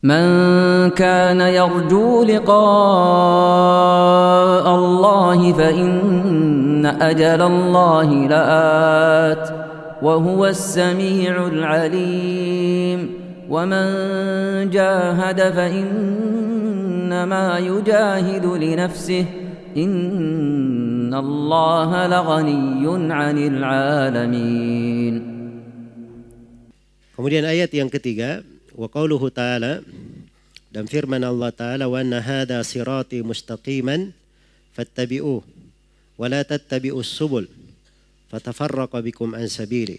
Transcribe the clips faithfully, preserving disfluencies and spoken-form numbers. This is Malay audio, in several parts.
من كان يرجو لقاء الله فإن أجل الله لآت وهو السميع العليم ومن جاهد فإنما يجاهد لنفسه إن الله لغني عن العالمين. Kemudian ayat yang ketiga, wa qauluhu ta'ala, dan firman Allah Ta'ala, wa anna hadha sirati mustaqiman fattabi'uh wa la tattabi'us subul fatafarraqa bikum an sabili.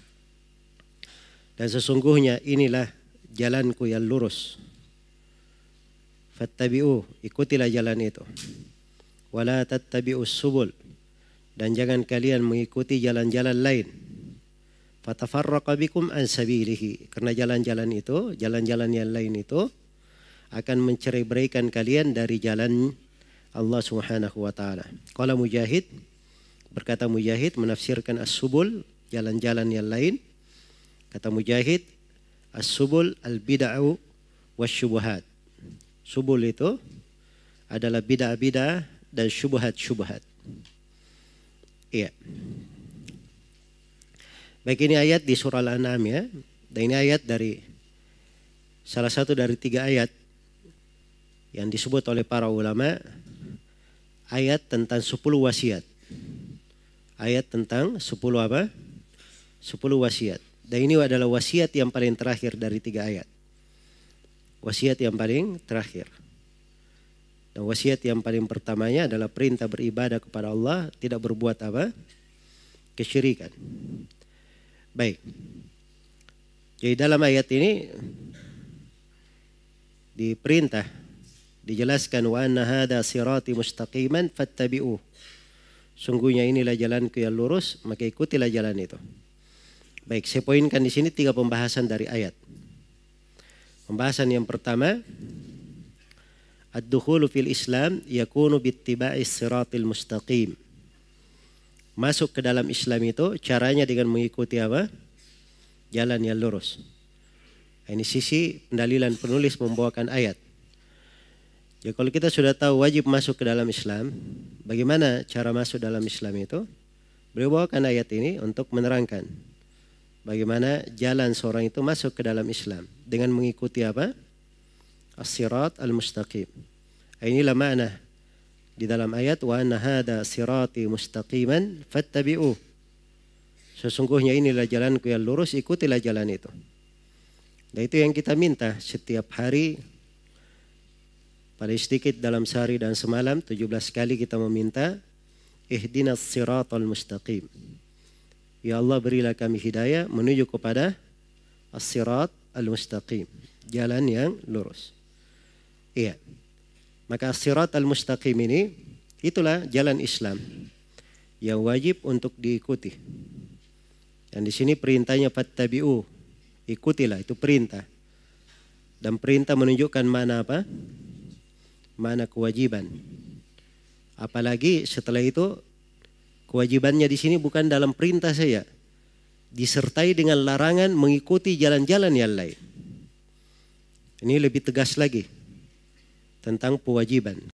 Dan sesungguhnya inilah jalanku yang lurus, fattabi'uh, ikutilah jalan itu, wa la tattabi'us subul, dan jangan kalian mengikuti jalan-jalan lain, fatafarraqa bikum an sabilihi, karena jalan-jalan itu, jalan-jalan yang lain itu akan mencerai-beraikan kalian dari jalan Allah Subhanahu wa taala. Qala Mujahid, berkata Mujahid menafsirkan as-subul, jalan-jalan yang lain. Kata Mujahid, as-subul al-bid'u wasyubuhat. Subul itu adalah bid'ah-bid'ah dan syubhat-syubhat. Iya. Baik, ini ayat di surah Al-An'am ya. Dan ini ayat dari salah satu dari tiga ayat yang disebut oleh para ulama ayat tentang sepuluh wasiat. Ayat tentang sepuluh apa? Sepuluh wasiat. Dan ini adalah wasiat yang paling terakhir dari tiga ayat. Wasiat yang paling terakhir. Dan wasiat yang paling pertamanya adalah perintah beribadah kepada Allah, tidak berbuat apa? Kesyirikan. Baik. Jadi dalam ayat ini diperintah, dijelaskan, wa anna hadha sirati mustaqiman fattabi'uh. Sungguhnya inilah jalanku yang lurus, maka ikutilah jalan itu. Baik, saya poinkan di sini tiga pembahasan dari ayat. Pembahasan yang pertama, ad-dukhulu fil Islam yakunu bittiba'is siratil mustaqim. Masuk ke dalam Islam itu caranya dengan mengikuti apa? Jalan yang lurus. Ini sisi pendalilan penulis membawakan ayat. Ya, kalau kita sudah tahu wajib masuk ke dalam Islam, bagaimana cara masuk dalam Islam itu? Beliau bawakan ayat ini untuk menerangkan bagaimana jalan seorang itu masuk ke dalam Islam dengan mengikuti apa? As-sirat al-mustaqim. Inilah makna di dalam ayat, wa anna hadha sirati mustaqiman fattabi'uh. Sesungguhnya inilah jalanku yang lurus, ikutilah jalan itu. Dan itu yang kita minta setiap hari, paling sedikit dalam sehari dan semalam, tujuh belas kali kita meminta, ihdinas siratal mustaqim. Ya Allah, berilah kami hidayah menuju kepada as-sirat al-mustaqim, jalan yang lurus. Iya. Maka as-sirat al-mustaqim ini, itulah jalan Islam yang wajib untuk diikuti. Dan di sini perintahnya fattabi'u, ikutilah, itu perintah. Dan perintah menunjukkan mana apa? Mana kewajiban. Apalagi setelah itu kewajibannya di sini bukan dalam perintah saja, disertai dengan larangan mengikuti jalan-jalan yang lain. Ini lebih tegas lagi tentang kewajiban.